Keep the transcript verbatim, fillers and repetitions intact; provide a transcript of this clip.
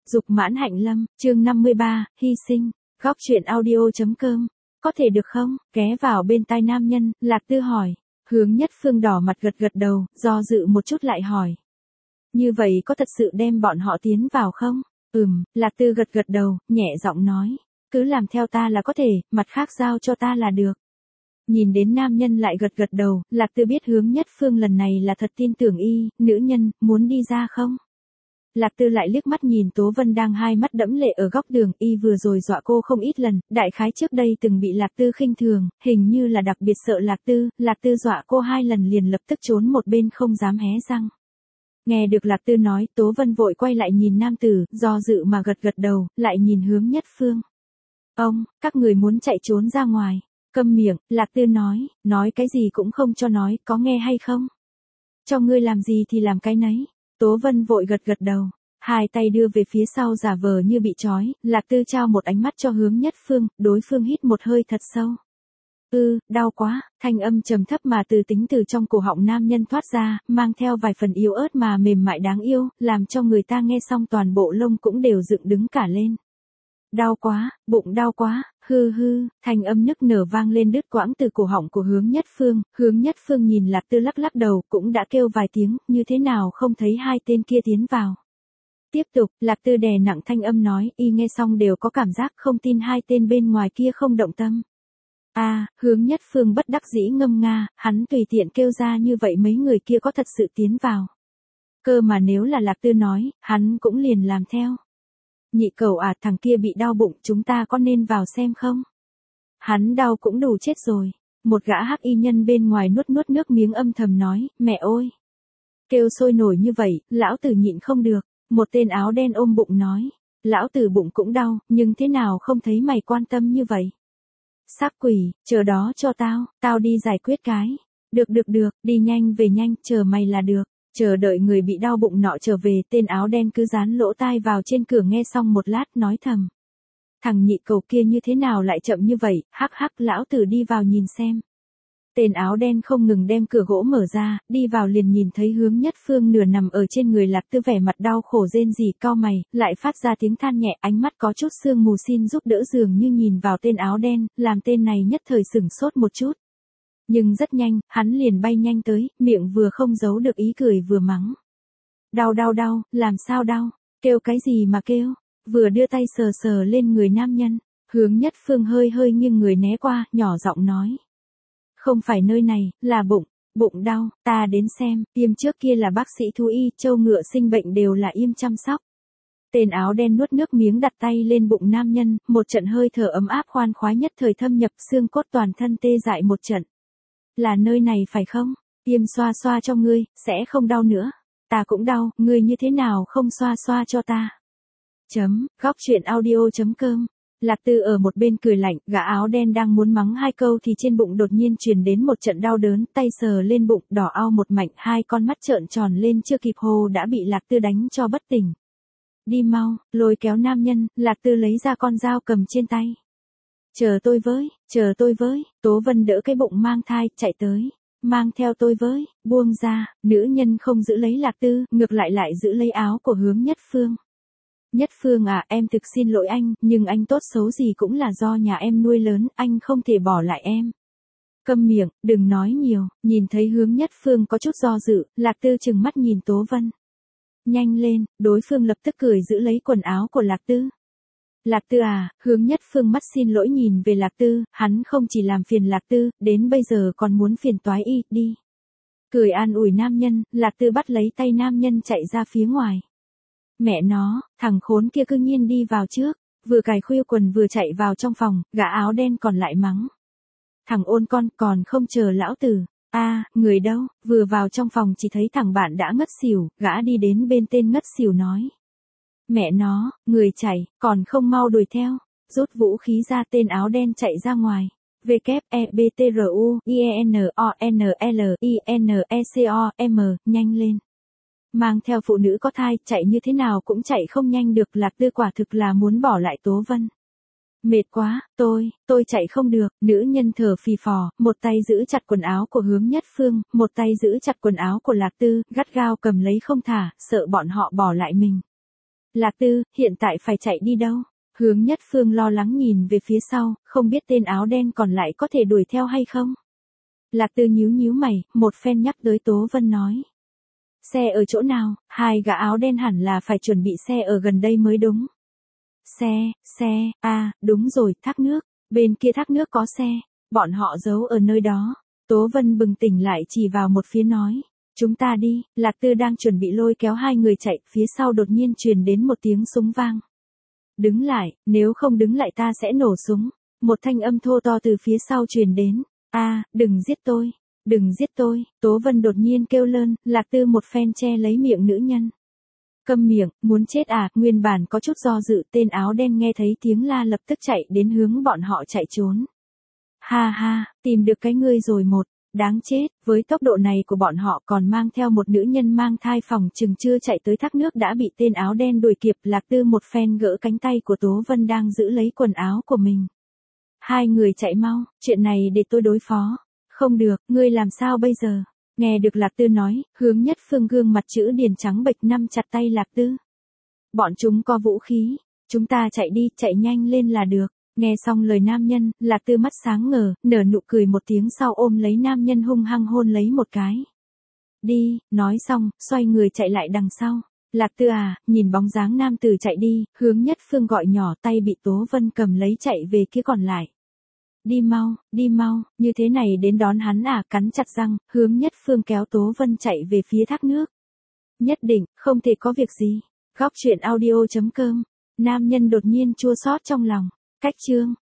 Dục mãn hạnh lâm, chương năm mươi ba, hy sinh, góc truyện audio.com. Có thể được không? Ghé vào bên tai nam nhân, Lạc Tư hỏi. Hướng Nhất Phương đỏ mặt gật gật đầu, do dự một chút lại hỏi. Như vậy có thật sự đem bọn họ tiến vào không? Ừm, Lạc Tư gật gật đầu, nhẹ giọng nói. Cứ làm theo ta là có thể, mặt khác giao cho ta là được. Nhìn đến nam nhân lại gật gật đầu, Lạc Tư biết Hướng Nhất Phương lần này là thật tin tưởng y, nữ nhân, muốn đi ra không? Lạc Tư lại liếc mắt nhìn Tố Vân đang hai mắt đẫm lệ ở góc đường, y vừa rồi dọa cô không ít lần, đại khái trước đây từng bị Lạc Tư khinh thường, hình như là đặc biệt sợ Lạc Tư, Lạc Tư dọa cô hai lần liền lập tức trốn một bên không dám hé răng. Nghe được Lạc Tư nói, Tố Vân vội quay lại nhìn nam tử, do dự mà gật gật đầu, lại nhìn Hướng Nhất Phương. Ông, các người muốn chạy trốn ra ngoài. Câm miệng, Lạc Tư nói, nói cái gì cũng không cho nói, có nghe hay không? Cho ngươi làm gì thì làm cái nấy. Tố Vân vội gật gật đầu, hai tay đưa về phía sau giả vờ như bị trói, Lạc Tư trao một ánh mắt cho Hướng Nhất Phương, đối phương hít một hơi thật sâu. Ư, đau quá, thanh âm trầm thấp mà từ tính từ trong cổ họng nam nhân thoát ra, mang theo vài phần yếu ớt mà mềm mại đáng yêu, làm cho người ta nghe xong toàn bộ lông cũng đều dựng đứng cả lên. Đau quá, bụng đau quá, hư hư, thanh âm nức nở vang lên đứt quãng từ cổ họng của Hướng Nhất Phương, Hướng Nhất Phương nhìn Lạc Tư lắc lắc đầu, cũng đã kêu vài tiếng, như thế nào không thấy hai tên kia tiến vào. Tiếp tục, Lạc Tư đè nặng thanh âm nói, y nghe xong đều có cảm giác không tin hai tên bên ngoài kia không động tâm. A, à, Hướng Nhất Phương bất đắc dĩ ngâm nga, hắn tùy tiện kêu ra như vậy mấy người kia có thật sự tiến vào. Cơ mà nếu là Lạc Tư nói, hắn cũng liền làm theo. Nhị cẩu à, thằng kia bị đau bụng, chúng ta có nên vào xem không? Hắn đau cũng đủ chết rồi. Một gã hắc y nhân bên ngoài nuốt nuốt nước miếng âm thầm nói, mẹ ơi. Kêu sôi nổi như vậy, lão tử nhịn không được. Một tên áo đen ôm bụng nói, lão tử bụng cũng đau, nhưng thế nào không thấy mày quan tâm như vậy? Xác quỷ, chờ đó cho tao, tao đi giải quyết cái. Được được được, đi nhanh về nhanh, chờ mày là được. Chờ đợi người bị đau bụng nọ trở về, tên áo đen cứ dán lỗ tai vào trên cửa nghe xong một lát nói thầm. Thằng nhị cẩu kia như thế nào lại chậm như vậy, hắc hắc lão tử đi vào nhìn xem. Tên áo đen không ngừng đem cửa gỗ mở ra, đi vào liền nhìn thấy Hướng Nhất Phương nửa nằm ở trên người Lạc Tư vẻ mặt đau khổ rên rỉ cau mày, lại phát ra tiếng than nhẹ, ánh mắt có chút sương mù xin giúp đỡ dường như nhìn vào tên áo đen, làm tên này nhất thời sửng sốt một chút. Nhưng rất nhanh, hắn liền bay nhanh tới, miệng vừa không giấu được ý cười vừa mắng. Đau đau đau, làm sao đau, kêu cái gì mà kêu, vừa đưa tay sờ sờ lên người nam nhân, Hướng Nhất Phương hơi hơi nghiêng người né qua, nhỏ giọng nói. Không phải nơi này, là bụng, bụng đau, ta đến xem, tiêm trước kia là bác sĩ thú y, trâu ngựa sinh bệnh đều là im chăm sóc. Tên áo đen nuốt nước miếng đặt tay lên bụng nam nhân, một trận hơi thở ấm áp khoan khoái nhất thời thâm nhập xương cốt toàn thân tê dại một trận. Là nơi này phải không? Tiêm xoa xoa cho ngươi, sẽ không đau nữa. Ta cũng đau, ngươi như thế nào không xoa xoa cho ta? Chấm, góc truyện audio.com. Lạc Tư ở một bên cười lạnh, gã áo đen đang muốn mắng hai câu thì trên bụng đột nhiên truyền đến một trận đau đớn, tay sờ lên bụng, đỏ ao một mảnh, hai con mắt trợn tròn lên chưa kịp hô đã bị Lạc Tư đánh cho bất tỉnh. Đi mau, lôi kéo nam nhân, Lạc Tư lấy ra con dao cầm trên tay. Chờ tôi với, chờ tôi với, Tố Vân đỡ cái bụng mang thai, chạy tới. Mang theo tôi với, buông ra, nữ nhân không giữ lấy Lạc Tư, ngược lại lại giữ lấy áo của Hướng Nhất Phương. Nhất Phương à, em thực xin lỗi anh, nhưng anh tốt xấu gì cũng là do nhà em nuôi lớn, anh không thể bỏ lại em. Câm miệng, đừng nói nhiều, nhìn thấy Hướng Nhất Phương có chút do dự, Lạc Tư trừng mắt nhìn Tố Vân. Nhanh lên, đối phương lập tức cười giữ lấy quần áo của Lạc Tư. Lạc Tư à, Hướng Nhất Phương mắt xin lỗi nhìn về Lạc Tư, hắn không chỉ làm phiền Lạc Tư, đến bây giờ còn muốn phiền toái y, đi. Cười an ủi nam nhân, Lạc Tư bắt lấy tay nam nhân chạy ra phía ngoài. Mẹ nó, thằng khốn kia cư nhiên đi vào trước, vừa cài khuỷu quần vừa chạy vào trong phòng, gã áo đen còn lại mắng. Thằng ôn con còn không chờ lão tử, a à, người đâu, vừa vào trong phòng chỉ thấy thằng bạn đã ngất xỉu, gã đi đến bên tên ngất xỉu nói. Mẹ nó, người chạy, còn không mau đuổi theo, rút vũ khí ra tên áo đen chạy ra ngoài. W E B T R U I E N O N L I N E C O M, nhanh lên. Mang theo phụ nữ có thai, chạy như thế nào cũng chạy không nhanh được, Lạc Tư quả thực là muốn bỏ lại Tố Vân. Mệt quá, tôi, tôi chạy không được, nữ nhân thở phì phò, một tay giữ chặt quần áo của Hướng Nhất Phương, một tay giữ chặt quần áo của Lạc Tư, gắt gao cầm lấy không thả, sợ bọn họ bỏ lại mình. Lạc Tư, hiện tại phải chạy đi đâu? Hướng Nhất Phương lo lắng nhìn về phía sau, không biết tên áo đen còn lại có thể đuổi theo hay không? Lạc Tư nhíu nhíu mày, một phen nhắc tới Tố Vân nói. Xe ở chỗ nào, hai gã áo đen hẳn là phải chuẩn bị xe ở gần đây mới đúng. Xe, xe, à, đúng rồi, thác nước, bên kia thác nước có xe, bọn họ giấu ở nơi đó. Tố Vân bừng tỉnh lại chỉ vào một phía nói. Chúng ta đi, Lạc Tư đang chuẩn bị lôi kéo hai người chạy, phía sau đột nhiên truyền đến một tiếng súng vang. Đứng lại, nếu không đứng lại ta sẽ nổ súng. Một thanh âm thô to từ phía sau truyền đến. A, đừng giết tôi, đừng giết tôi. Tố Vân đột nhiên kêu lên, Lạc Tư một phen che lấy miệng nữ nhân. Câm miệng, muốn chết à, nguyên bản có chút do dự, tên áo đen nghe thấy tiếng la lập tức chạy đến hướng bọn họ chạy trốn. Ha ha, tìm được cái ngươi rồi một. Đáng chết, với tốc độ này của bọn họ còn mang theo một nữ nhân mang thai, phòng chừng chưa chạy tới thác nước đã bị tên áo đen đuổi kịp. Lạc Tư một phen gỡ cánh tay của Tố Vân đang giữ lấy quần áo của mình. Hai người chạy mau, chuyện này để tôi đối phó. Không được, ngươi làm sao bây giờ? Nghe được Lạc Tư nói, Hướng Nhất Phương gương mặt chữ điền trắng bệch nắm chặt tay Lạc Tư. Bọn chúng có vũ khí, chúng ta chạy đi, chạy nhanh lên là được. Nghe xong lời nam nhân, Lạc Tư mắt sáng ngời, nở nụ cười một tiếng sau ôm lấy nam nhân hung hăng hôn lấy một cái. Đi, nói xong, xoay người chạy lại đằng sau. Lạc Tư à, nhìn bóng dáng nam tử chạy đi, Hướng Nhất Phương gọi nhỏ, tay bị Tố Vân cầm lấy chạy về kia còn lại. Đi mau, đi mau, như thế này đến đón hắn à, cắn chặt răng, Hướng Nhất Phương kéo Tố Vân chạy về phía thác nước. Nhất định, không thể có việc gì. Góc truyện audio chấm com. Nam nhân đột nhiên chua xót trong lòng. Cách chương